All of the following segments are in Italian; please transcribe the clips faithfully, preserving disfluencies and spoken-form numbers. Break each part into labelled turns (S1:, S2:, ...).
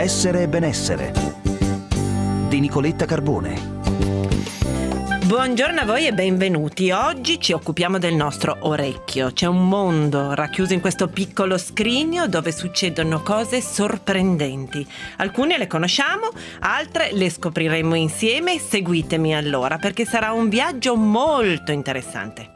S1: Essere e benessere di Nicoletta Carbone.
S2: Buongiorno a voi e benvenuti. Oggi ci occupiamo del nostro orecchio. C'è un mondo racchiuso in questo piccolo scrigno dove succedono cose sorprendenti. Alcune le conosciamo, altre le scopriremo insieme. Seguitemi allora perché sarà un viaggio molto interessante.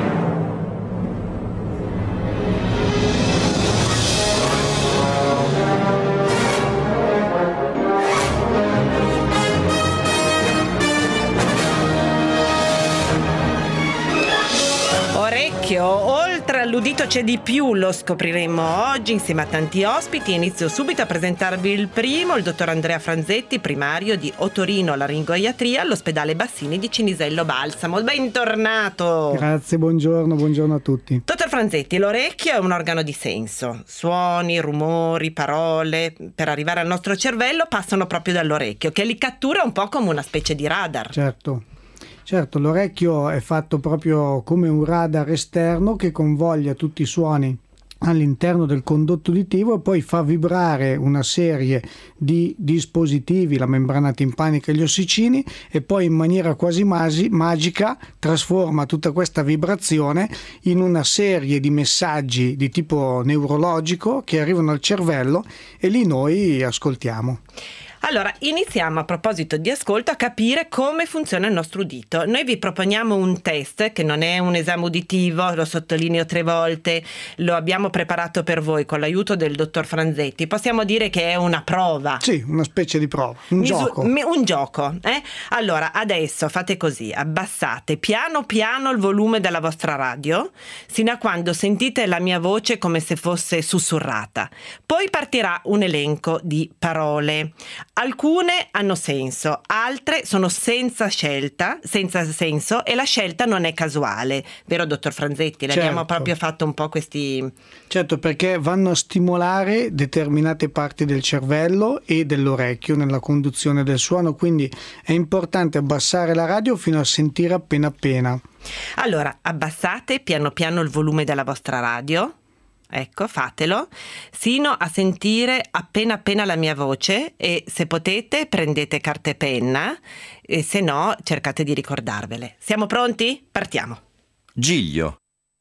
S2: Oltre all'udito c'è di più, lo scopriremo oggi insieme a tanti ospiti. Inizio subito a presentarvi il primo, il dottor Andrea Franzetti, primario di otorino-laringoiatria all'ospedale Bassini di Cinisello Balsamo. Bentornato!
S3: Grazie, buongiorno, buongiorno a tutti.
S2: Dottor Franzetti, l'orecchio è un organo di senso. Suoni, rumori, parole, per arrivare al nostro cervello passano proprio dall'orecchio, che li cattura un po' come una specie di radar.
S3: Certo. Certo, l'orecchio è fatto proprio come un radar esterno che convoglia tutti i suoni all'interno del condotto uditivo e poi fa vibrare una serie di dispositivi, la membrana timpanica e gli ossicini, e poi in maniera quasi masi, magica trasforma tutta questa vibrazione in una serie di messaggi di tipo neurologico che arrivano al cervello e lì noi ascoltiamo.
S2: Allora, iniziamo a proposito di ascolto a capire come funziona il nostro udito. Noi vi proponiamo un test che non è un esame uditivo, lo sottolineo tre volte, lo abbiamo preparato per voi con l'aiuto del dottor Franzetti. Possiamo dire che è una prova.
S3: Sì, una specie di prova, un
S2: Misu-
S3: gioco.
S2: Un gioco, eh? Allora, adesso fate così, abbassate piano piano il volume della vostra radio, sino a quando sentite la mia voce come se fosse sussurrata. Poi partirà un elenco di parole. Alcune hanno senso, altre sono senza scelta, senza senso, e la scelta non è casuale, vero dottor Franzetti? Le
S3: certo.
S2: abbiamo proprio fatto un po' questi...
S3: Certo, perché vanno a stimolare determinate parti del cervello e dell'orecchio nella conduzione del suono, quindi è importante abbassare la radio fino a sentire appena appena.
S2: Allora, abbassate piano piano il volume della vostra radio. Ecco, fatelo, sino a sentire appena appena la mia voce, e se potete prendete carta e penna, e se no cercate di ricordarvele. Siamo pronti? Partiamo.
S4: Giglio,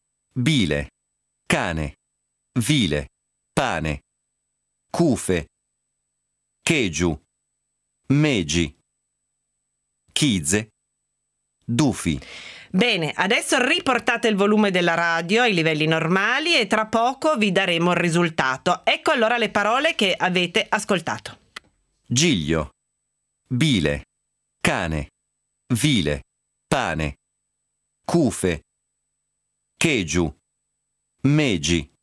S4: bile, cane, vile, pane, cufe, chegiu, megi, chize, dufi.
S2: Bene, adesso riportate il volume della radio ai livelli normali e tra poco vi daremo il risultato. Ecco allora le parole che avete ascoltato.
S4: Giglio, bile, cane, vile, pane, cufe, chegiu, megi,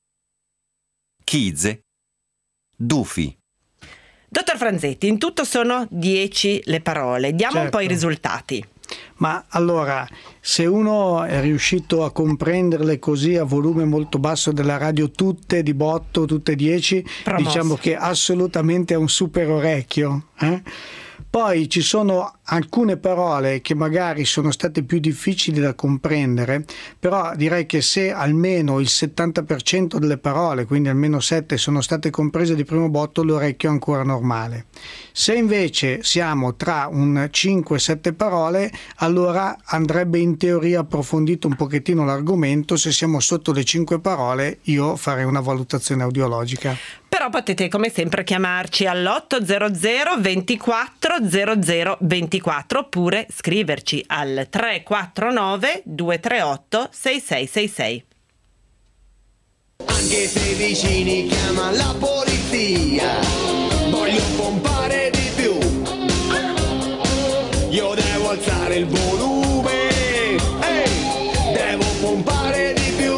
S4: chize, dufi.
S2: Dottor Franzetti, in tutto sono dieci le parole. Diamo
S3: certo.
S2: un po' i risultati.
S3: Ma allora, se uno è riuscito a comprenderle così a volume molto basso della radio, tutte di botto, tutte dieci,
S2: Promosso.
S3: Diciamo che assolutamente è un super orecchio. Eh? Poi ci sono alcune parole che magari sono state più difficili da comprendere, però direi che se almeno il settanta per cento delle parole, quindi almeno sette, sono state comprese di primo botto, l'orecchio è ancora normale. Se invece siamo tra un cinque sette parole, allora andrebbe in teoria approfondito un pochettino l'argomento. Se siamo sotto le cinque parole, io farei una valutazione audiologica.
S2: Però potete come sempre chiamarci all'otto zero zero ventiquattro zero zero ventiquattro oppure scriverci al tre quattro nove due tre otto sei sei sei sei.
S5: Anche se i vicini chiamano la polizia, voglio pompare di più. Io devo alzare il volume, ehi, devo pompare di più.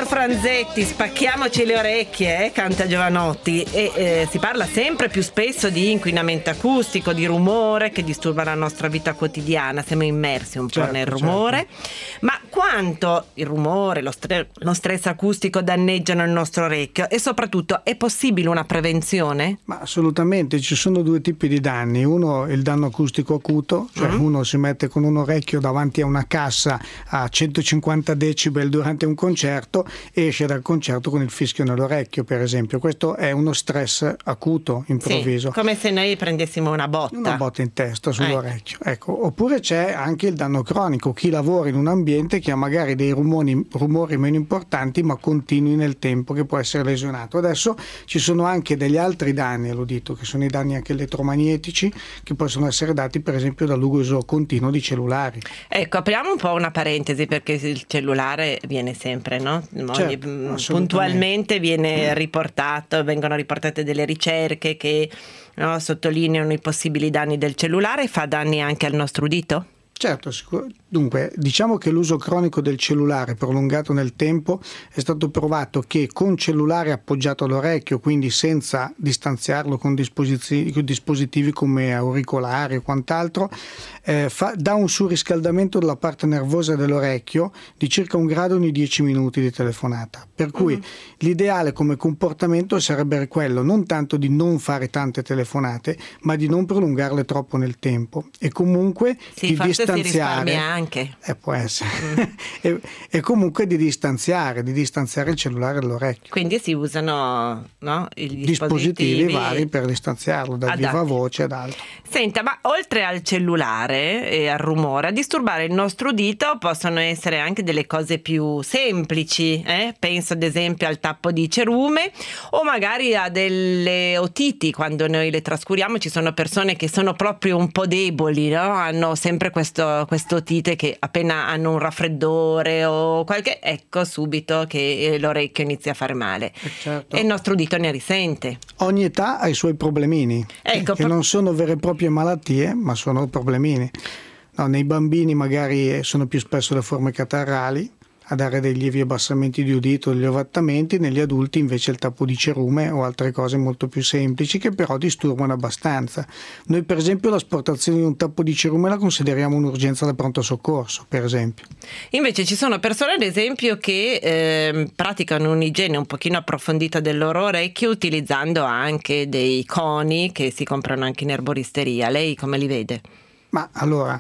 S2: dottor Franzetti, spacchiamoci le orecchie, eh, canta Jovanotti, e eh, si parla sempre più spesso di inquinamento acustico, di rumore che disturba la nostra vita quotidiana, siamo immersi un
S3: Certo,
S2: po' nel rumore,
S3: certo.
S2: ma quanto il rumore, lo, stre- lo stress acustico danneggiano il nostro orecchio e soprattutto è possibile una prevenzione?
S3: Ma assolutamente, ci sono due tipi di danni. Uno è il danno acustico acuto, cioè
S2: Mm.
S3: uno si mette con un orecchio davanti a una cassa a centocinquanta decibel durante un concerto e esce dal concerto con il fischio nell'orecchio, per esempio. Questo è uno stress acuto, improvviso.
S2: Sì, come se noi prendessimo una botta.
S3: Una botta in testa sull'orecchio. Ecco. Oppure c'è anche il danno cronico, chi lavora in un ambiente che ha magari dei rumori, rumori meno importanti ma continui nel tempo, che può essere lesionato. Adesso ci sono anche degli altri danni all'udito, che sono i danni anche elettromagnetici, che possono essere dati per esempio dall'uso continuo di cellulari.
S2: Ecco, apriamo un po' una parentesi, perché il cellulare viene sempre, no? Ogni-
S3: Certo,
S2: mh,
S3: assolutamente.
S2: puntualmente viene riportato, vengono riportate delle ricerche che, no, sottolineano i possibili danni del cellulare. Fa danni anche al nostro udito?
S3: Certo, sicur- dunque diciamo che l'uso cronico del cellulare prolungato nel tempo è stato provato che con cellulare appoggiato all'orecchio, quindi senza distanziarlo con dispositivi, con dispositivi come auricolari o quant'altro, eh, fa, dà un surriscaldamento della parte nervosa dell'orecchio di circa un grado ogni dieci minuti di telefonata, per cui mm. l'ideale come comportamento sarebbe quello non tanto di non fare tante telefonate, ma di non prolungarle troppo nel tempo e comunque
S2: sì,
S3: di
S2: forse
S3: distanziare
S2: si risparmia anche.
S3: Eh, può essere. Mm. e, e comunque di distanziare, di distanziare il cellulare dall'orecchio.
S2: Quindi si usano, no, i dispositivi,
S3: dispositivi vari per distanziarlo dal
S2: adatti.
S3: viva voce ed altro.
S2: Senta, ma oltre al cellulare e al rumore, a disturbare il nostro udito possono essere anche delle cose più semplici, eh? Penso ad esempio al tappo di cerume o magari a delle otiti. Quando noi le trascuriamo, ci sono persone che sono proprio un po' deboli, no? Hanno sempre questo, questo otite che appena hanno un raffreddore o qualche, ecco subito che l'orecchio inizia a fare male,
S3: eh certo.
S2: e il nostro udito ne risente.
S3: Ogni età ha i suoi problemini,
S2: Ecco,
S3: che
S2: pro-
S3: non sono vere e proprie malattie, ma sono problemini. No, nei bambini magari sono più spesso le forme catarrali a dare dei lievi abbassamenti di udito, degli ovattamenti, negli adulti invece il tappo di cerume o altre cose molto più semplici che però disturbano abbastanza. Noi per esempio l'asportazione di un tappo di cerume la consideriamo un'urgenza da pronto soccorso, per esempio.
S2: Invece ci sono persone ad esempio che eh, praticano un'igiene un pochino approfondita del loro orecchio utilizzando anche dei coni che si comprano anche in erboristeria. Lei come li vede?
S3: Ma allora...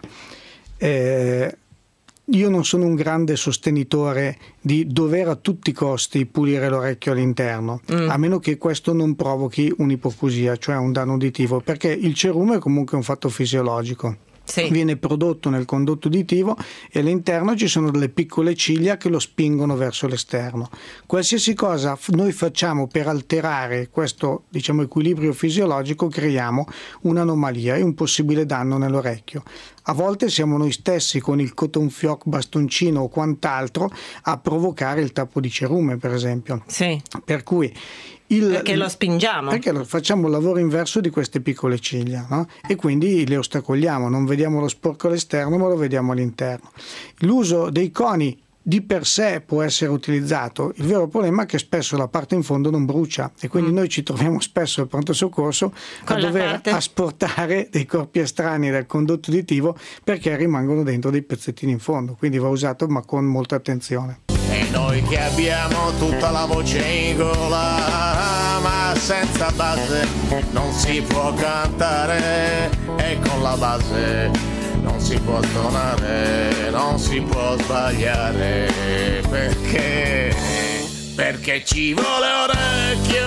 S3: Eh, Io non sono un grande sostenitore di dover a tutti i costi pulire l'orecchio all'interno, mm. a meno che questo non provochi un'ipoacusia, cioè un danno uditivo, perché il cerume è comunque un fatto fisiologico. Sì. Viene prodotto nel condotto uditivo e all'interno ci sono delle piccole ciglia che lo spingono verso l'esterno. Qualsiasi cosa noi facciamo per alterare questo, diciamo, equilibrio fisiologico, creiamo un'anomalia e un possibile danno nell'orecchio. A volte siamo noi stessi con il cotton fioc, bastoncino o quant'altro a provocare il tappo di cerume, per esempio.
S2: Sì.
S3: Per cui il,
S2: perché lo spingiamo.
S3: Perché lo, facciamo il lavoro inverso di queste piccole ciglia, no? E quindi le ostacoliamo, non vediamo lo sporco all'esterno ma lo vediamo all'interno. L'uso dei coni di per sé può essere utilizzato, il vero problema è che spesso la parte in fondo non brucia e quindi mm. noi ci troviamo spesso al pronto soccorso
S2: Con
S3: a dover
S2: parte...
S3: asportare dei corpi estranei dal condotto uditivo perché rimangono dentro dei pezzettini in fondo, quindi va usato ma con molta attenzione.
S5: E noi che abbiamo tutta la voce in gola, ma senza base non si può cantare, e con la base non si può suonare, non si può sbagliare, perché, perché ci vuole orecchio,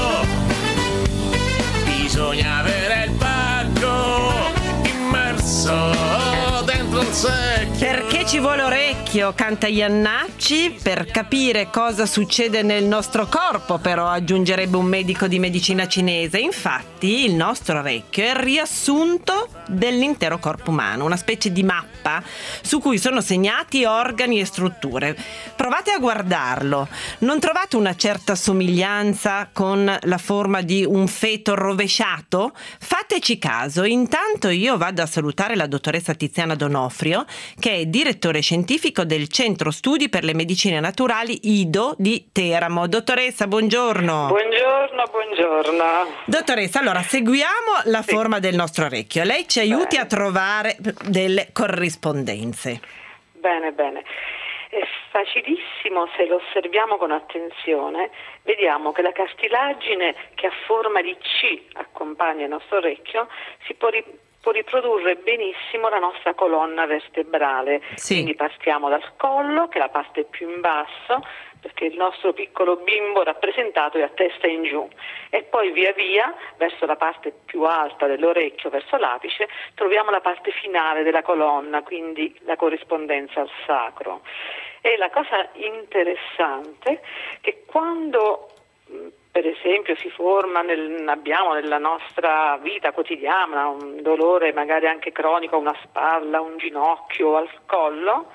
S5: bisogna avere il pacco immerso dentro il secchio.
S2: Perché ci vuole orecchio, canta Iannacci, per capire cosa succede nel nostro corpo, però aggiungerebbe un medico di medicina cinese. Infatti il nostro orecchio è il riassunto dell'intero corpo umano, una specie di mappa su cui sono segnati organi e strutture. Provate a guardarlo, non trovate una certa somiglianza con la forma di un feto rovesciato? Fateci caso. Intanto io vado a salutare la dottoressa Tiziana Donofrio, Donofrio, che è direttore scientifico del Centro Studi per le Medicine Naturali I D O di Teramo. Dottoressa, buongiorno.
S6: Buongiorno, buongiorno.
S2: Dottoressa, allora seguiamo la
S6: Sì.
S2: forma del nostro orecchio. Lei ci aiuti
S6: Bene.
S2: a trovare delle corrispondenze.
S6: Bene, bene. È facilissimo se lo osserviamo con attenzione. Vediamo che la cartilagine che a forma di C accompagna il nostro orecchio si può, ri- può riprodurre benissimo la nostra colonna vertebrale.
S2: Sì.
S6: Quindi partiamo dal collo, che è la parte più in basso, perché il nostro piccolo bimbo rappresentato è a testa in giù, e poi via via verso la parte più alta dell'orecchio, verso l'apice, troviamo la parte finale della colonna, quindi la corrispondenza al sacro. E la cosa interessante è che quando per esempio si forma nel, abbiamo nella nostra vita quotidiana un dolore magari anche cronico a una spalla, un ginocchio, al collo,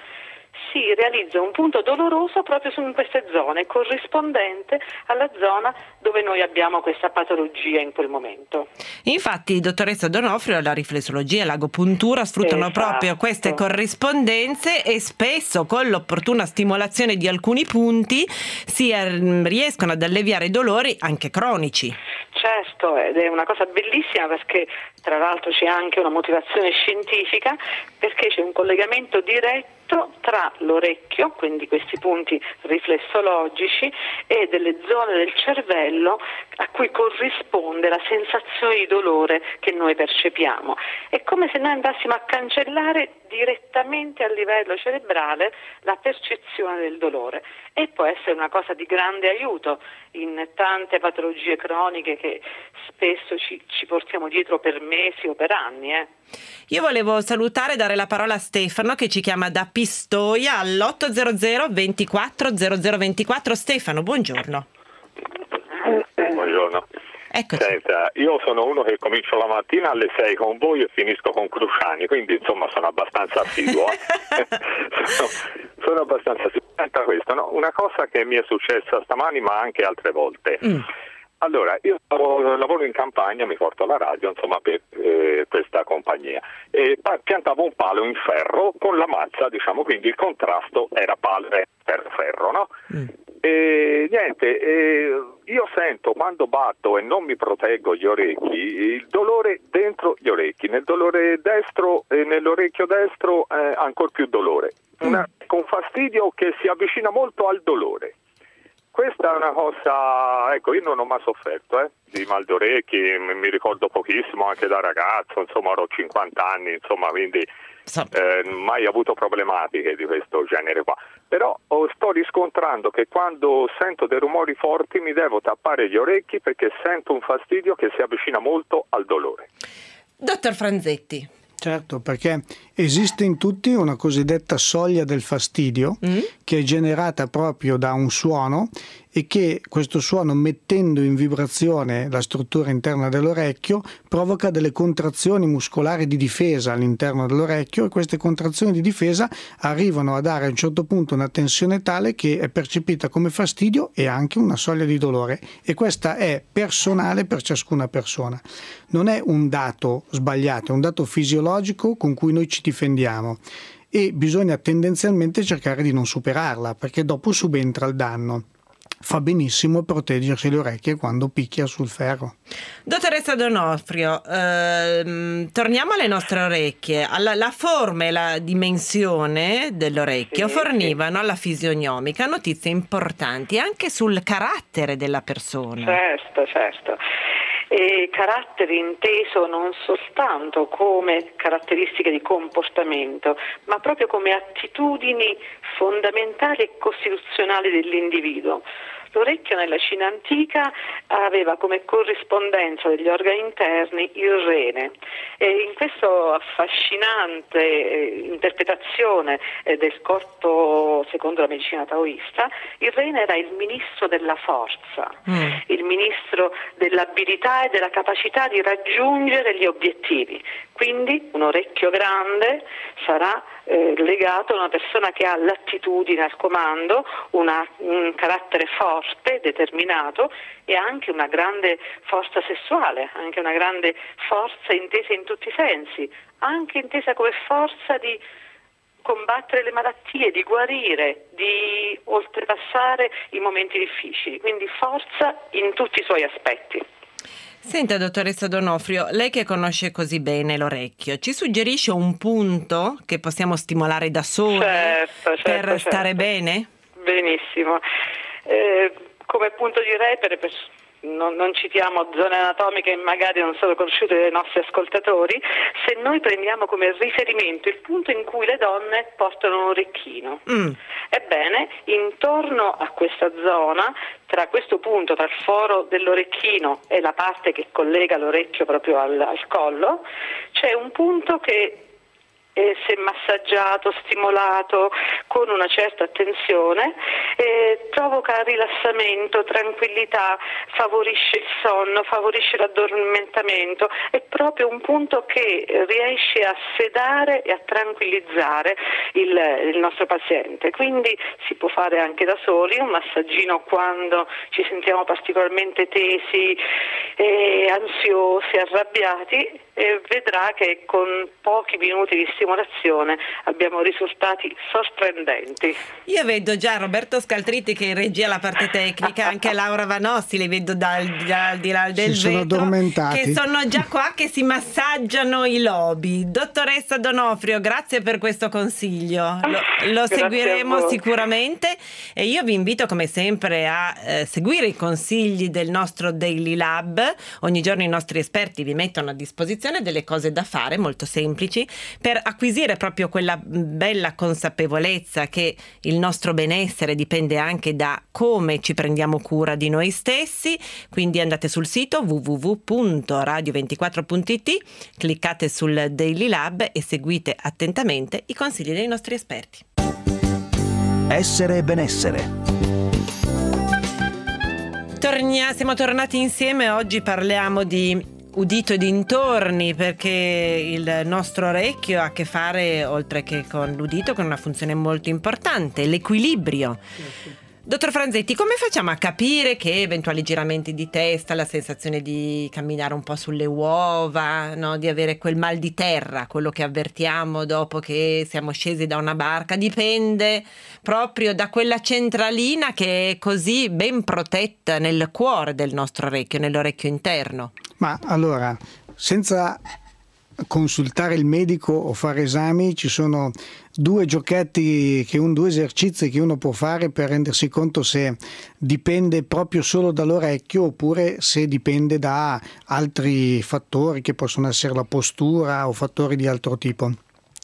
S6: si realizza un punto doloroso proprio su queste zone, corrispondente alla zona dove noi abbiamo questa patologia in quel momento.
S2: Infatti, dottoressa Donofrio, la riflessologia e l'agopuntura sfruttano
S6: Esatto.
S2: proprio queste corrispondenze e spesso con l'opportuna stimolazione di alcuni punti si eh, riescono ad alleviare i dolori anche cronici.
S6: Certo, ed è una cosa bellissima perché tra l'altro c'è anche una motivazione scientifica, perché c'è un collegamento diretto tra l'orecchio, quindi questi punti riflessologici, e delle zone del cervello a cui corrisponde la sensazione di dolore che noi percepiamo. È come se noi andassimo a cancellare direttamente a livello cerebrale la percezione del dolore, e può essere una cosa di grande aiuto in tante patologie croniche che spesso ci, ci portiamo dietro per mesi o per anni. Eh.
S2: Io volevo salutare e dare la parola a Stefano che ci chiama da Pistoia all'otto zero zero ventiquattro zero zero ventiquattro. Stefano, buongiorno.
S7: Buongiorno.
S2: Eccoci.
S7: Senta, io sono uno che comincio la mattina alle sei con voi e finisco con Cruciani, quindi insomma sono abbastanza assiduo. sono, sono abbastanza assiduo. Senta questo, no? Una cosa che mi è successa stamani ma anche altre volte. Mm. Allora, io lavoro, lavoro in campagna, mi porto alla radio, insomma, per eh, questa compagnia, e piantavo un palo in ferro con la mazza, diciamo, quindi il contrasto era palo per ferro, no? Mm. E niente, eh, io sento quando batto e non mi proteggo gli orecchi, il dolore dentro gli orecchi, nel dolore destro e nell'orecchio destro eh, ancora più dolore, Una, con fastidio che si avvicina molto al dolore. Questa è una cosa, ecco, io non ho mai sofferto eh, di mal d'orecchi, mi ricordo pochissimo anche da ragazzo, insomma, ero cinquanta anni, insomma, quindi eh, mai avuto problematiche di questo genere qua. Però oh, sto riscontrando che quando sento dei rumori forti mi devo tappare gli orecchi perché sento un fastidio che si avvicina molto al dolore.
S2: Dottor Franzetti.
S3: Certo, perché esiste in tutti una cosiddetta soglia del fastidio mm. che è generata proprio da un suono, e che questo suono, mettendo in vibrazione la struttura interna dell'orecchio, provoca delle contrazioni muscolari di difesa all'interno dell'orecchio, e queste contrazioni di difesa arrivano a dare a un certo punto una tensione tale che è percepita come fastidio e anche una soglia di dolore, e questa è personale per ciascuna persona. Non è un dato sbagliato, è un dato fisiologico con cui noi ci difendiamo, e bisogna tendenzialmente cercare di non superarla, perché dopo subentra il danno. Fa benissimo proteggersi le orecchie quando picchia sul ferro.
S2: Dottoressa Donofrio, ehm, torniamo alle nostre orecchie. Alla, la forma e la dimensione dell'orecchio sì, fornivano sì. alla fisionomica notizie importanti anche sul carattere della persona.
S6: Certo, certo. E carattere inteso non soltanto come caratteristiche di comportamento, ma proprio come attitudini fondamentali e costituzionali dell'individuo. L'orecchio nella Cina antica aveva come corrispondenza degli organi interni il rene, e in questa affascinante interpretazione del corpo secondo la medicina taoista, il rene era il ministro della forza, mm. il ministro dell'abilità e della capacità di raggiungere gli obiettivi. Quindi un orecchio grande sarà eh, legato a una persona che ha l'attitudine al comando, una, un carattere forte, determinato, e anche una grande forza sessuale, anche una grande forza intesa in tutti i sensi, anche intesa come forza di combattere le malattie, di guarire, di oltrepassare i momenti difficili, quindi forza in tutti i suoi aspetti.
S2: Senta, dottoressa D'Onofrio, lei che conosce così bene l'orecchio, ci suggerisce un punto che possiamo stimolare da soli
S6: certo, certo,
S2: per
S6: certo.
S2: stare bene?
S6: Benissimo. Eh, come punto di repere, per... Non, non citiamo zone anatomiche che magari non sono conosciute dai nostri ascoltatori, se noi prendiamo come riferimento il punto in cui le donne portano un orecchino. Mm. Ebbene, intorno a questa zona, tra questo punto, tra il foro dell'orecchino e la parte che collega l'orecchio proprio al, al collo, c'è un punto che E se massaggiato, stimolato con una certa attenzione, eh, provoca rilassamento, tranquillità, favorisce il sonno, favorisce l'addormentamento, è proprio un punto che riesce a sedare e a tranquillizzare il, il nostro paziente. Quindi si può fare anche da soli un massaggino quando ci sentiamo particolarmente tesi, eh, ansiosi, arrabbiati, e vedrà che con pochi minuti di stimolazione abbiamo risultati sorprendenti.
S2: Io vedo già Roberto Scaltritti che regia la parte tecnica, anche Laura Vanossi, li vedo dal, dal di là del
S3: si
S2: vetro,
S3: sono addormentati,
S2: che sono già qua che si massaggiano i lobi. Dottoressa D'Onofrio, grazie per questo consiglio, lo, lo seguiremo sicuramente, e io vi invito come sempre a eh, seguire i consigli del nostro Daily Lab. Ogni giorno i nostri esperti vi mettono a disposizione delle cose da fare molto semplici per acquisire proprio quella bella consapevolezza che il nostro benessere dipende anche da come ci prendiamo cura di noi stessi. Quindi andate sul sito w w w punto radio ventiquattro punto i t, cliccate sul Daily Lab e seguite attentamente i consigli dei nostri esperti.
S1: Essere e benessere.
S2: Tornia, siamo tornati insieme, oggi parliamo di udito e dintorni, perché il nostro orecchio ha a che fare, oltre che con l'udito, con una funzione molto importante, l'equilibrio. Dottor Franzetti, come facciamo a capire che eventuali giramenti di testa, la sensazione di camminare un po' sulle uova, no? Di avere quel mal di terra, quello che avvertiamo dopo che siamo scesi da una barca, dipende proprio da quella centralina che è così ben protetta nel cuore del nostro orecchio, nell'orecchio interno?
S3: Ma allora, senza consultare il medico o fare esami, ci sono due giochetti, che un, due esercizi che uno può fare per rendersi conto se dipende proprio solo dall'orecchio oppure se dipende da altri fattori che possono essere la postura o fattori di altro tipo.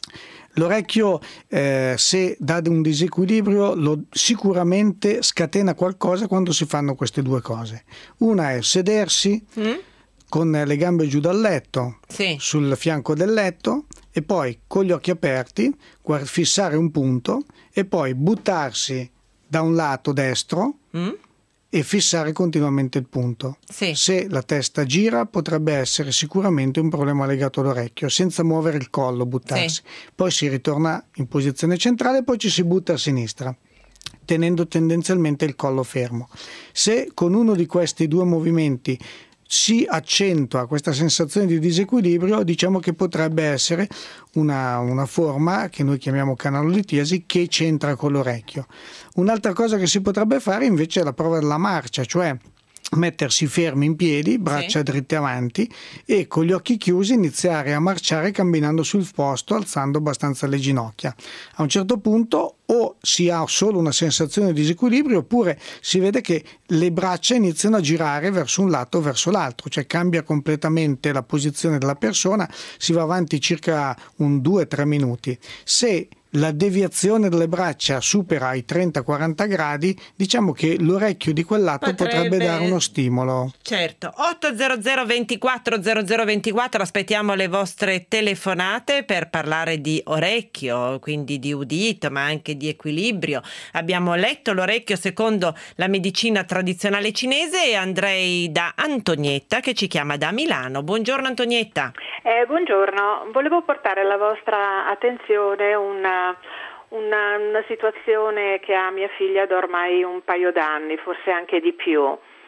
S3: L'orecchio, eh, se dà un disequilibrio, lo, sicuramente scatena qualcosa quando si fanno queste due cose. Una è sedersi mm? con le gambe giù dal letto, sì. sul fianco del letto, e poi con gli occhi aperti guard- fissare un punto e poi buttarsi da un lato destro mm? e fissare continuamente il punto. Sì. Se la testa gira potrebbe essere sicuramente un problema legato all'orecchio, senza muovere il collo, buttarsi. Sì. Poi si ritorna in posizione centrale e poi ci si butta a sinistra, tenendo tendenzialmente il collo fermo. Se con uno di questi due movimenti si accentua questa sensazione di disequilibrio, diciamo che potrebbe essere una, una forma che noi chiamiamo canalolitiasi che c'entra con l'orecchio. Un'altra cosa che si potrebbe fare invece è la prova della marcia, cioè mettersi fermi in piedi, braccia sì. dritte avanti, e con gli occhi chiusi iniziare a marciare camminando sul posto, alzando abbastanza le ginocchia. A un certo punto o si ha solo una sensazione di disequilibrio oppure si vede che le braccia iniziano a girare verso un lato o verso l'altro, cioè cambia completamente la posizione della persona, si va avanti circa un due tre minuti. Se la deviazione delle braccia supera i trenta quaranta gradi, diciamo che l'orecchio di quel lato potrebbe, potrebbe dare uno stimolo.
S2: Certo. otto zero zero ventiquattro zero zero ventiquattro, aspettiamo le vostre telefonate per parlare di orecchio, quindi di udito, ma anche di equilibrio. Abbiamo letto l'orecchio secondo la medicina tradizionale cinese e andrei da Antonietta che ci chiama da Milano. Buongiorno Antonietta.
S8: Eh, buongiorno, volevo portare alla vostra attenzione una, una, una situazione che ha mia figlia da ormai un paio d'anni, forse anche di più.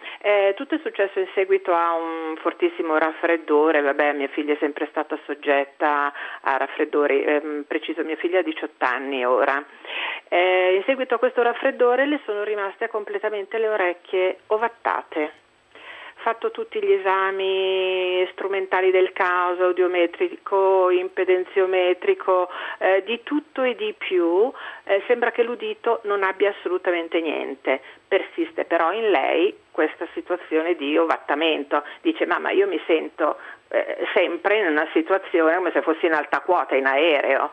S8: Eh, tutto è successo in seguito a un fortissimo raffreddore. Vabbè, mia figlia è sempre stata soggetta a raffreddori, ehm, preciso mia figlia ha diciotto anni ora. Eh, in seguito a questo raffreddore le sono rimaste completamente le orecchie ovattate. Fatto tutti gli esami strumentali del caso, audiometrico, impedenziometrico, eh, di tutto e di più, eh, sembra che l'udito non abbia assolutamente niente. Persiste però in lei questa situazione di ovattamento. Dice: mamma, io mi sento eh, sempre in una situazione come se fossi in alta quota, in aereo.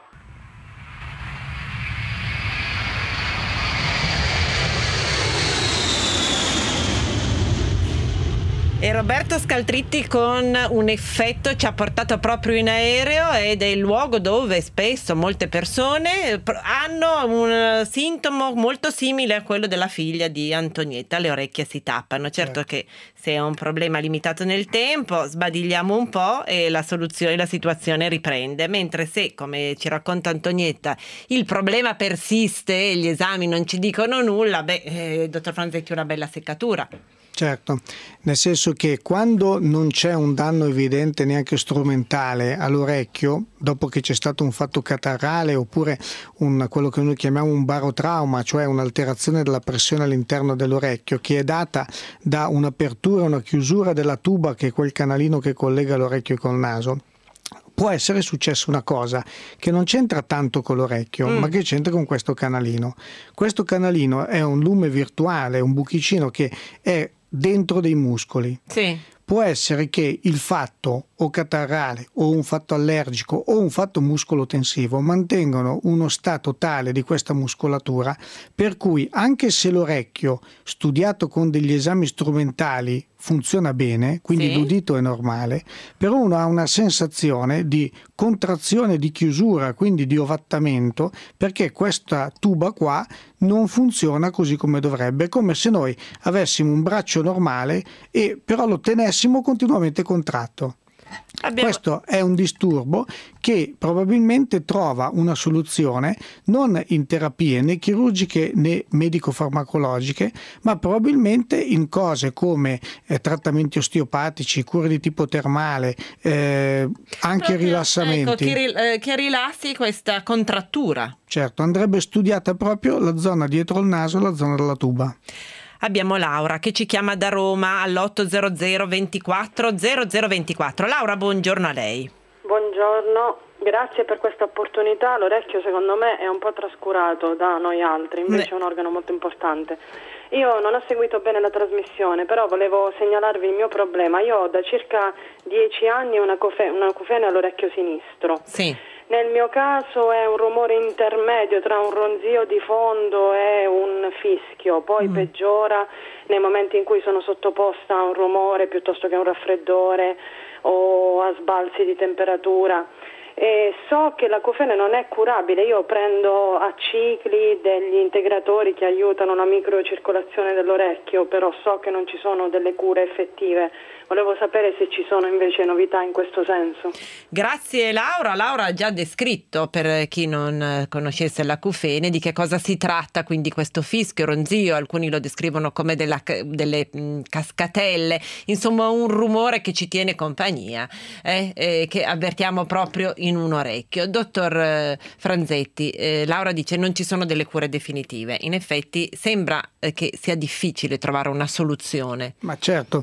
S2: E Roberto Scaltritti con un effetto ci ha portato proprio in aereo, ed è il luogo dove spesso molte persone hanno un sintomo molto simile a quello della figlia di Antonietta: le orecchie si tappano. Certo che se è un problema limitato nel tempo sbadigliamo un po' e la soluzione, la situazione riprende, mentre se, come ci racconta Antonietta, il problema persiste e gli esami non ci dicono nulla, beh, eh, dottor Franzetti, una bella seccatura.
S3: Certo, nel senso che quando non c'è un danno evidente neanche strumentale all'orecchio, dopo che c'è stato un fatto catarrale oppure un, quello che noi chiamiamo un barotrauma, cioè un'alterazione della pressione all'interno dell'orecchio che è data da un'apertura e una chiusura della tuba, che è quel canalino che collega l'orecchio col naso, può essere successa una cosa che non c'entra tanto con l'orecchio, mm. ma che c'entra con questo canalino. Questo canalino è un lume virtuale, un buchicino che è dentro dei muscoli.
S2: Sì.
S3: Può essere che il fatto o catarrale o un fatto allergico o un fatto muscolotensivo mantengano uno stato tale di questa muscolatura per cui, anche se l'orecchio studiato con degli esami strumentali funziona bene, quindi sì, l'udito è normale, però uno ha una sensazione di contrazione, di chiusura, quindi di ovattamento, perché questa tuba qua non funziona così come dovrebbe, come se noi avessimo un braccio normale e però lo tenessimo continuamente contratto. Abbiamo... Questo è un disturbo che probabilmente trova una soluzione non in terapie né chirurgiche né medico-farmacologiche, ma probabilmente in cose come eh, trattamenti osteopatici, cure di tipo termale, eh, anche Proprio, rilassamenti.
S2: Ecco, che, ril- eh, che rilassi questa contrattura.
S3: Certo, andrebbe studiata proprio la zona dietro il naso, la zona della tuba.
S2: Abbiamo Laura che ci chiama da Roma all'otto zero zero ventiquattro zero zero ventiquattro. Laura, buongiorno a lei.
S9: Buongiorno, grazie per questa opportunità. L'orecchio secondo me è un po' trascurato da noi altri, invece è un organo molto importante. Io non ho seguito bene la trasmissione, però volevo segnalarvi il mio problema. Io ho da circa dieci anni una, cofe- una acufene all'orecchio sinistro.
S2: Sì.
S9: Nel mio caso è un rumore intermedio tra un ronzio di fondo e un fischio, poi mm. peggiora nei momenti in cui sono sottoposta a un rumore piuttosto che a un raffreddore o a sbalzi di temperatura. E so che l'acufene non è curabile, io prendo a cicli degli integratori che aiutano la microcircolazione dell'orecchio, però so che non ci sono delle cure effettive. Volevo sapere se ci sono invece novità in questo senso.
S2: Grazie Laura. Laura ha già descritto, per chi non conoscesse l'acufene, di che cosa si tratta, quindi questo fischio, ronzio, alcuni lo descrivono come della, delle mh, cascatelle, insomma un rumore che ci tiene compagnia, eh, eh, che avvertiamo proprio in un orecchio. Dottor eh, Franzetti, eh, Laura dice non ci sono delle cure definitive. In effetti sembra eh, che sia difficile trovare una soluzione.
S3: Ma certo.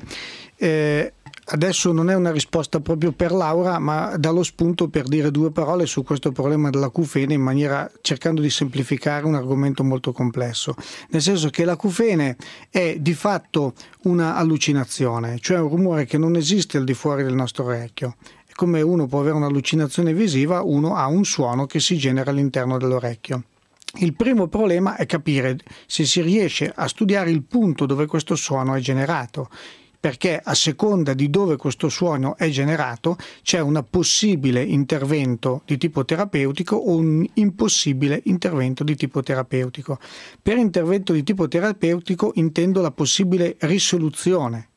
S3: Eh, adesso non è una risposta proprio per Laura, ma dà lo spunto per dire due parole su questo problema dell'acufene in maniera, cercando di semplificare un argomento molto complesso, nel senso che l'acufene è di fatto una allucinazione, cioè un rumore che non esiste al di fuori del nostro orecchio. Come uno può avere un'allucinazione visiva, uno ha un suono che si genera all'interno dell'orecchio. Il primo problema è capire se si riesce a studiare il punto dove questo suono è generato, perché a seconda di dove questo suono è generato c'è un possibile intervento di tipo terapeutico o un impossibile intervento di tipo terapeutico. Per intervento di tipo terapeutico intendo la possibile risoluzione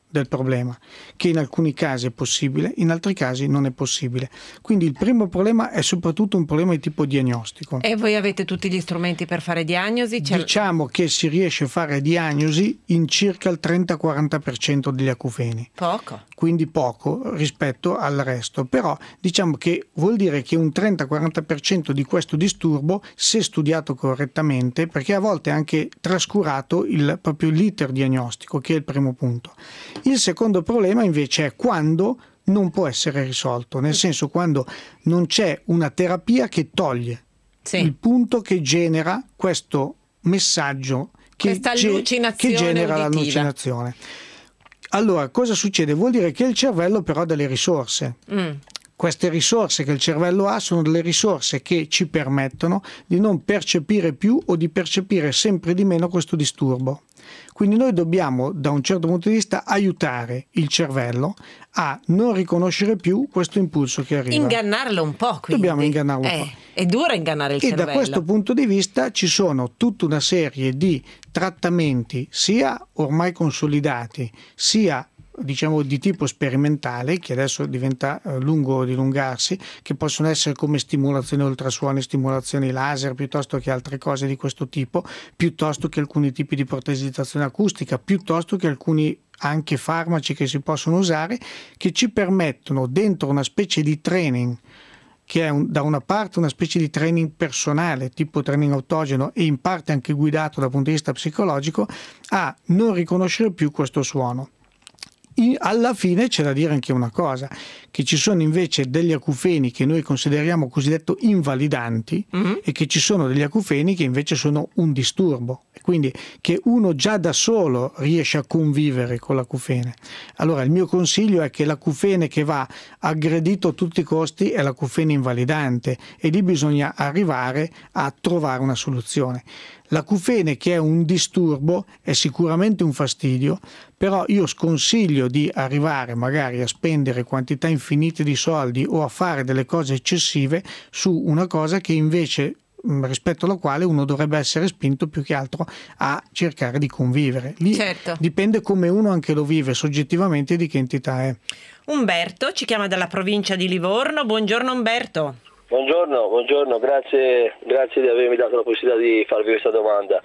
S3: del problema, che in alcuni casi è possibile, in altri casi non è possibile. Quindi il primo problema è soprattutto un problema di tipo diagnostico.
S2: E voi avete tutti gli strumenti per fare diagnosi? C'è...
S3: Diciamo che si riesce a fare diagnosi in circa il trenta-quaranta per cento degli acufeni.
S2: Poco.
S3: Quindi poco rispetto al resto, però diciamo che vuol dire che un trenta-quaranta per cento di questo disturbo, se studiato correttamente, perché a volte è anche trascurato il, proprio l'iter diagnostico, che è il primo punto. Il secondo problema invece è quando non può essere risolto, nel senso quando non c'è una terapia che toglie sì. il punto che genera questo messaggio che,
S2: Questa allucinazione
S3: che genera
S2: uditiva.
S3: l'allucinazione. Allora, cosa succede? Vuol dire che il cervello però ha delle risorse. Mm. Queste risorse che il cervello ha sono delle risorse che ci permettono di non percepire più o di percepire sempre di meno questo disturbo. Quindi noi dobbiamo, da un certo punto di vista, aiutare il cervello a non riconoscere più questo impulso che arriva.
S2: Ingannarlo un po', quindi.
S3: Dobbiamo ingannarlo un
S2: eh,
S3: po'.
S2: È duro ingannare il
S3: e
S2: cervello.
S3: E da questo punto di vista ci sono tutta una serie di trattamenti, sia ormai consolidati, sia diciamo di tipo sperimentale, che adesso diventa eh, lungo dilungarsi, che possono essere come stimolazioni ultrasuoni, stimolazioni laser, piuttosto che altre cose di questo tipo, piuttosto che alcuni tipi di protesizzazione acustica, piuttosto che alcuni anche farmaci che si possono usare, che ci permettono dentro una specie di training, che è un, da una parte una specie di training personale, tipo training autogeno e in parte anche guidato dal punto di vista psicologico, a non riconoscere più questo suono. Alla fine c'è da dire anche una cosa, che ci sono invece degli acufeni che noi consideriamo cosiddetto invalidanti mm-hmm. e che ci sono degli acufeni che invece sono un disturbo, quindi che uno già da solo riesce a convivere con l'acufene. Allora il mio consiglio è che l'acufene che va aggredito a tutti i costi è l'acufene invalidante, e lì bisogna arrivare a trovare una soluzione. L'acufene che è un disturbo è sicuramente un fastidio, però io sconsiglio di arrivare magari a spendere quantità infinite di soldi o a fare delle cose eccessive su una cosa che invece rispetto alla quale uno dovrebbe essere spinto più che altro a cercare di convivere. Lì certo. Dipende come uno anche lo vive soggettivamente e di che entità è.
S2: Umberto ci chiama dalla provincia di Livorno. Buongiorno Umberto.
S10: Buongiorno, buongiorno, grazie, grazie di avermi dato la possibilità di farvi questa domanda.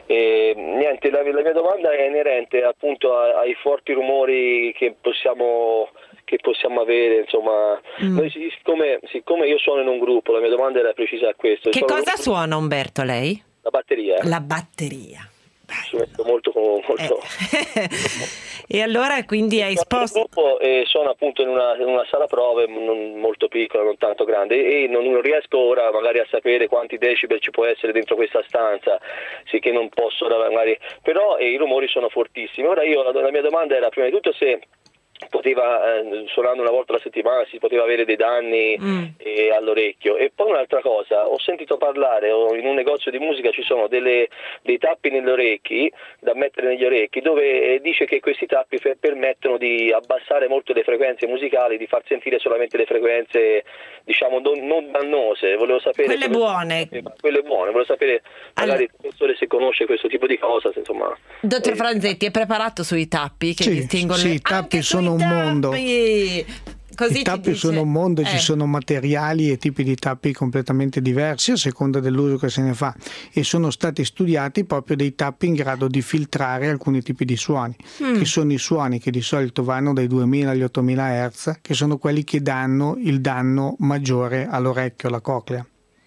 S10: E, niente, la, la mia domanda è inerente appunto a, ai forti rumori che possiamo, che possiamo avere, insomma. Mm. Noi, siccome, siccome io suono in un gruppo, la mia domanda era precisa a questo.
S2: Che cosa suona Umberto lei?
S10: La batteria.
S2: La batteria.
S10: Molto, molto.
S2: Eh. E allora quindi hai esposto
S10: gruppo e sono appunto in una, in una sala prove non molto piccola, non tanto grande, e non, non riesco ora magari a sapere quanti decibel ci può essere dentro questa stanza, sì che non posso magari, però eh, i rumori sono fortissimi. Ora io la, la mia domanda era prima di tutto se poteva, eh, suonando una volta alla settimana, si poteva avere dei danni mm. eh, all'orecchio. E poi un'altra cosa, ho sentito parlare, o in un negozio di musica ci sono delle, dei tappi negli orecchi da mettere negli orecchi, dove eh, dice che questi tappi fe- permettono di abbassare molto le frequenze musicali, di far sentire solamente le frequenze diciamo non, non dannose. Volevo sapere
S2: quelle buone
S10: eh, quelle buone, volevo sapere magari il professore se conosce questo tipo di cosa, se, insomma.
S2: Dottor
S10: eh,
S2: Franzetti è preparato sui tappi che
S3: sì,
S2: distinguono
S3: sì,
S2: le...
S3: i tappi sono un
S2: tappi.
S3: mondo.
S2: Così
S3: I tappi
S2: dice...
S3: sono un mondo,
S2: eh.
S3: ci sono materiali e tipi di tappi completamente diversi a seconda dell'uso che se ne fa, e sono stati studiati proprio dei tappi in grado di filtrare alcuni tipi di suoni, mm. che sono i suoni che di solito vanno dai duemila agli ottomila hertz, che sono quelli che danno il danno maggiore all'orecchio, alla coclea.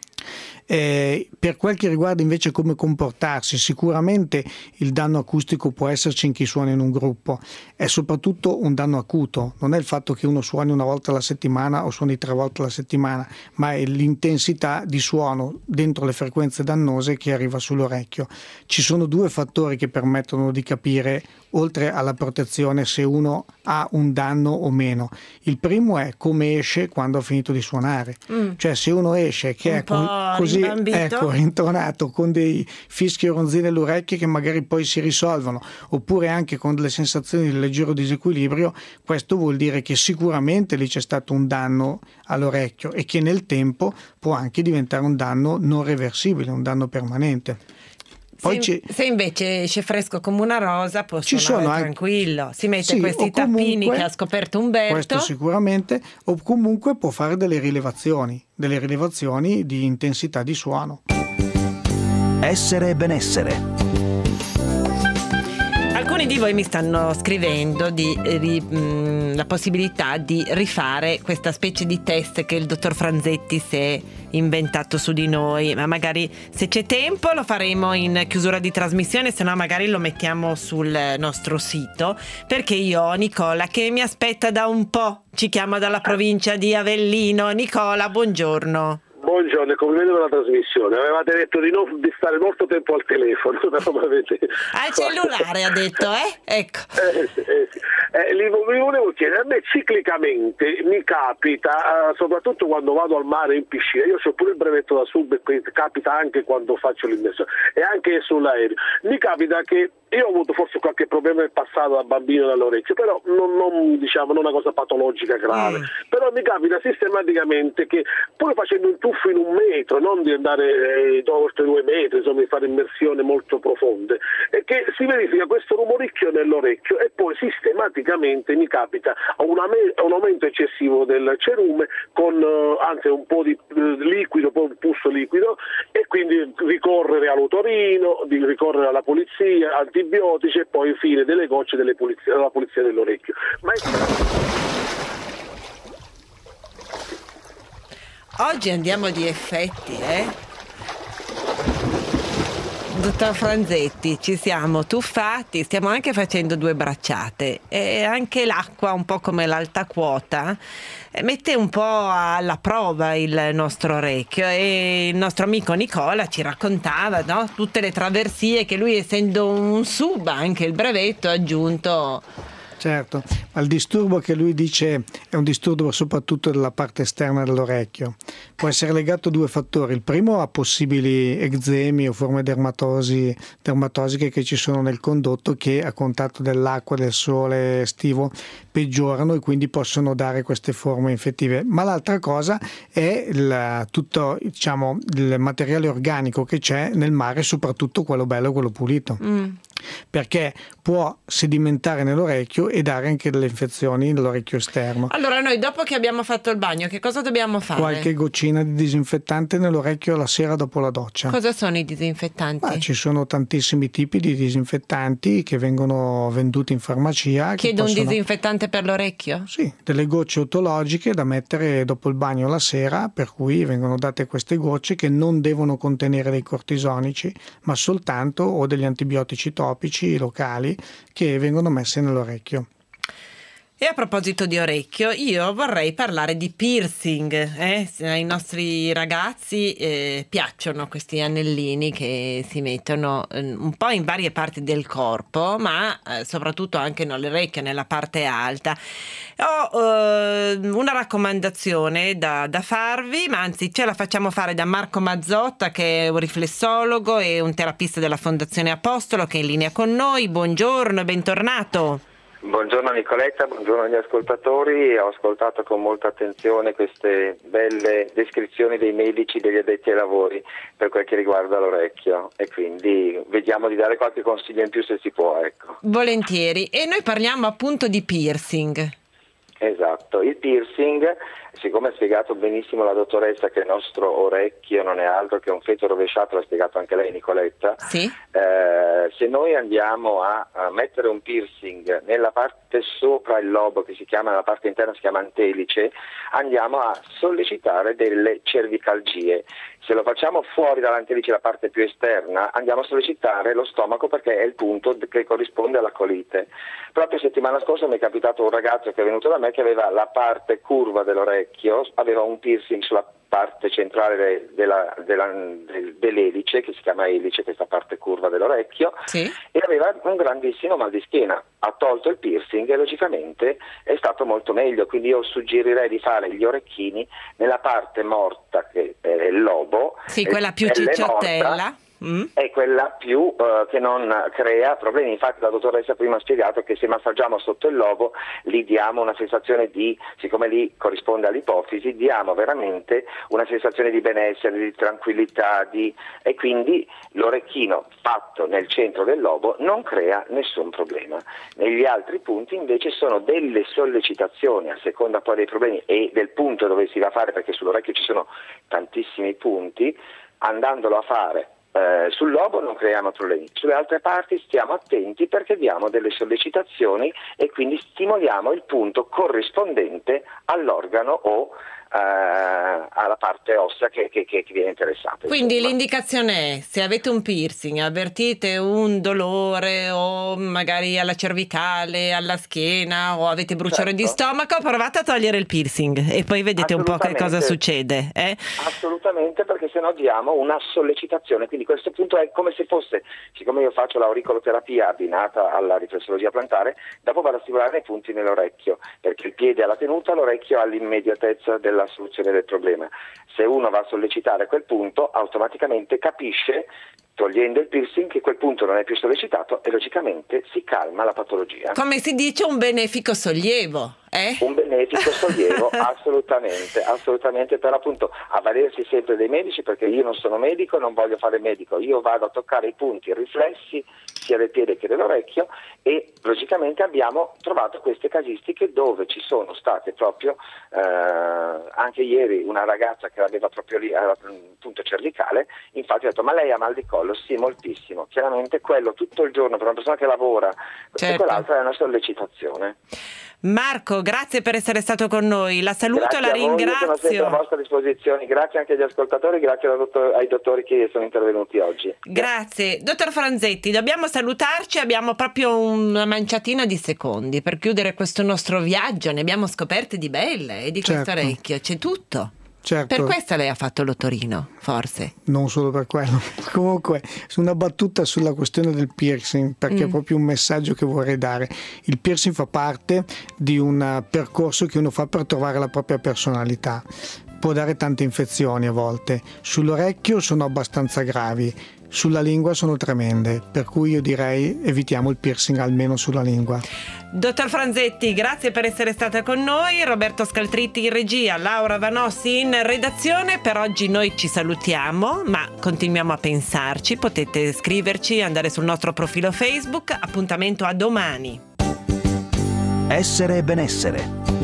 S3: Eh, per quel che riguarda invece come comportarsi, sicuramente il danno acustico può esserci in chi suona in un gruppo, è soprattutto un danno acuto, non è il fatto che uno suoni una volta alla settimana o suoni tre volte alla settimana, ma è l'intensità di suono dentro le frequenze dannose che arriva sull'orecchio. Ci sono due fattori che permettono di capire, oltre alla protezione, se uno ha un danno o meno. Il primo è come esce quando ha finito di suonare, mm. cioè se uno esce che
S2: un
S3: è co- così ecco, rintonato, con dei fischi o ronzini alle orecchie che magari poi si risolvono, oppure anche con delle sensazioni di leggero disequilibrio, questo vuol dire che sicuramente lì c'è stato un danno all'orecchio e che nel tempo può anche diventare un danno non reversibile, un danno permanente. Poi
S2: se,
S3: ci,
S2: se invece esce fresco come una rosa, può
S3: ci
S2: suonare
S3: sono anche,
S2: tranquillo. Si mette
S3: sì,
S2: questi
S3: comunque,
S2: tappini che ha scoperto Umberto.
S3: Questo sicuramente, o comunque può fare delle rilevazioni, delle rilevazioni di intensità di suono.
S1: Essere benessere.
S2: Alcuni di voi mi stanno scrivendo di, di mh, la possibilità di rifare questa specie di test che il dottor Franzetti si è inventato su di noi, ma magari se c'è tempo lo faremo in chiusura di trasmissione, se no magari lo mettiamo sul nostro sito, perché io ho Nicola che mi aspetta da un po', ci chiama dalla provincia di Avellino. Nicola, buongiorno.
S11: Buongiorno, complimenti per la trasmissione. Avevate detto di non di stare molto tempo al telefono, però avete...
S2: Al cellulare ha detto, eh? Ecco.
S11: Eh, sì, eh, sì. Eh, li, vi volevo chiedere, a me ciclicamente mi capita, eh, soprattutto quando vado al mare in piscina, io ho pure il brevetto da sub e quindi capita anche quando faccio l'immersione e anche sull'aereo, mi capita che io ho avuto forse qualche problema nel passato da bambino dall'orecchio, però non, non diciamo non una cosa patologica grave, mm. però mi capita sistematicamente che pure facendo un tuffo in un metro, non di andare eh, oltre due metri, insomma di fare immersioni molto profonde, e che si verifica questo rumoricchio nell'orecchio e poi sistematicamente mi capita un, ame- un aumento eccessivo del cerume con eh, anzi un po' di eh, liquido, poi un pus liquido, e quindi ricorrere all'otorino, di ricorrere alla polizia, antibiotici e poi infine delle gocce delle pulizie, della pulizia dell'orecchio. Ma è...
S2: Oggi andiamo di effetti, eh? Dottor Franzetti, ci siamo tuffati, stiamo anche facendo due bracciate e anche l'acqua, un po' come l'alta quota, mette un po' alla prova il nostro orecchio, e il nostro amico Nicola ci raccontava, no? Tutte le traversie che lui, essendo un sub, anche il brevetto ha aggiunto.
S3: Certo, ma il disturbo che lui dice è un disturbo soprattutto della parte esterna dell'orecchio. Può essere legato a due fattori. Il primo a possibili eczemi o forme dermatosi, dermatosiche che ci sono nel condotto, che a contatto dell'acqua, del sole estivo peggiorano e quindi possono dare queste forme infettive. Ma l'altra cosa è il, tutto diciamo, il materiale organico che c'è nel mare, soprattutto quello bello e quello pulito. Mm. Perché può sedimentare nell'orecchio e dare anche delle infezioni nell'orecchio esterno.
S2: Allora noi dopo che abbiamo fatto il bagno che cosa dobbiamo fare?
S3: Qualche goccina di disinfettante nell'orecchio la sera dopo la doccia.
S2: Cosa sono i disinfettanti?
S3: Ma ci sono tantissimi tipi di disinfettanti che vengono venduti in farmacia.
S2: Chiedo
S3: possono...
S2: un disinfettante per l'orecchio?
S3: Sì, delle gocce otologiche da mettere dopo il bagno la sera, per cui vengono date queste gocce che non devono contenere dei cortisonici, ma soltanto o degli antibiotici topici locali che vengono messe nell'orecchio.
S2: E a proposito di orecchio, io vorrei parlare di piercing. Eh? Ai nostri ragazzi eh, piacciono questi anellini che si mettono eh, un po' in varie parti del corpo, ma eh, soprattutto anche nell'orecchio, nella parte alta. Ho eh, una raccomandazione da, da farvi, ma anzi ce la facciamo fare da Marco Mazzotta, che è un riflessologo e un terapista della Fondazione Apostolo, che è in linea con noi. Buongiorno e bentornato.
S12: Buongiorno Nicoletta, buongiorno agli ascoltatori. Ho ascoltato con molta attenzione queste belle descrizioni dei medici, degli addetti ai lavori per quel che riguarda l'orecchio, e quindi vediamo di dare qualche consiglio in più se si può, ecco.
S2: Volentieri. E noi parliamo appunto di piercing.
S12: Esatto, il piercing, siccome ha spiegato benissimo la dottoressa che il nostro orecchio non è altro che un feto rovesciato, l'ha spiegato anche lei Nicoletta,
S2: sì.
S12: eh, se noi andiamo a, a mettere un piercing nella parte sopra il lobo, che si chiama, nella parte interna si chiama antelice, andiamo a sollecitare delle cervicalgie. Se lo facciamo fuori dall'antelice, la parte più esterna, andiamo a sollecitare lo stomaco, perché è il punto che corrisponde alla colite. Proprio settimana scorsa mi è capitato un ragazzo che è venuto da me che aveva la parte curva dell'orecchio, aveva un piercing sulla parte centrale della, della, dell'elice, che si chiama elice, questa parte curva dell'orecchio,
S2: sì.
S12: E aveva un grandissimo mal di schiena. Ha tolto il piercing e logicamente è stato molto meglio, quindi io suggerirei di fare gli orecchini nella parte morta, che è il lobo.
S2: Sì, quella più cicciottella. Mm.
S12: è quella più eh, che non crea problemi. Infatti la dottoressa prima ha spiegato che se massaggiamo sotto il lobo lì diamo una sensazione di, siccome lì corrisponde all'ipofisi, diamo veramente una sensazione di benessere, di tranquillità, di... e quindi l'orecchino fatto nel centro del lobo non crea nessun problema. Negli altri punti invece sono delle sollecitazioni a seconda poi dei problemi e del punto dove si va a fare, perché sull'orecchio ci sono tantissimi punti, andandolo a fare eh, sul lobo non creiamo problemi, sulle altre parti stiamo attenti perché diamo delle sollecitazioni e quindi stimoliamo il punto corrispondente all'organo o eh, alla parte ossea che, che, che viene interessata.
S2: Quindi
S12: insomma.
S2: l'indicazione è: se avete un piercing, avvertite un dolore o magari alla cervicale, alla schiena o avete bruciore
S12: certo.
S2: di stomaco, provate a togliere il piercing e poi vedete un po' che cosa succede. Eh?
S12: Assolutamente, perché sennò diamo una sollecitazione, quindi questo punto è come se fosse, siccome io faccio l'auricoloterapia abbinata alla riflessologia plantare, dopo vado a stimolare i punti nell'orecchio, perché il piede ha la tenuta, l'orecchio ha l'immediatezza della soluzione del problema. Se uno va a sollecitare quel punto, automaticamente capisce, togliendo il piercing, che quel punto non è più sollecitato e logicamente si calma la patologia.
S2: Come si dice, un benefico sollievo. Eh?
S12: Un benefico sollievo, assolutamente, assolutamente, per appunto avvalersi sempre dei medici, perché io non sono medico, non voglio fare medico, io vado a toccare i punti riflessi sia del piede che dell'orecchio e logicamente abbiamo trovato queste casistiche dove ci sono state proprio eh, anche ieri una ragazza che aveva proprio lì un punto cervicale, infatti ho detto: ma lei ha mal di collo? Sì, moltissimo, chiaramente quello tutto il giorno per una persona che lavora, certo. E quell'altra è una sollecitazione.
S2: Marco, grazie per essere stato con noi, la saluto
S12: grazie
S2: e la ringrazio.
S12: Sono sempre a vostra disposizione, grazie anche agli ascoltatori, grazie dottor, ai dottori che sono intervenuti oggi.
S2: Grazie. Dottor Franzetti, dobbiamo salutarci, abbiamo proprio una manciatina di secondi per chiudere questo nostro viaggio, ne abbiamo scoperte di belle e di
S3: certo.
S2: questo orecchio, c'è tutto.
S3: Certo.
S2: Per questo lei ha fatto l'otorino, forse?
S3: Non solo per quello. Comunque, una battuta sulla questione del piercing, perché mm. è proprio un messaggio che vorrei dare. Il piercing fa parte di un percorso che uno fa per trovare la propria personalità. Può dare tante infezioni a volte. Sull'orecchio sono abbastanza gravi. Sulla lingua sono tremende, per cui io direi evitiamo il piercing almeno sulla lingua.
S2: Dottor Franzetti, grazie per essere stata con noi. Roberto Scaltritti in regia, Laura Vanossi in redazione. Per oggi noi ci salutiamo, ma continuiamo a pensarci. Potete scriverci, andare sul nostro profilo Facebook. Appuntamento a domani.
S1: Essere e benessere.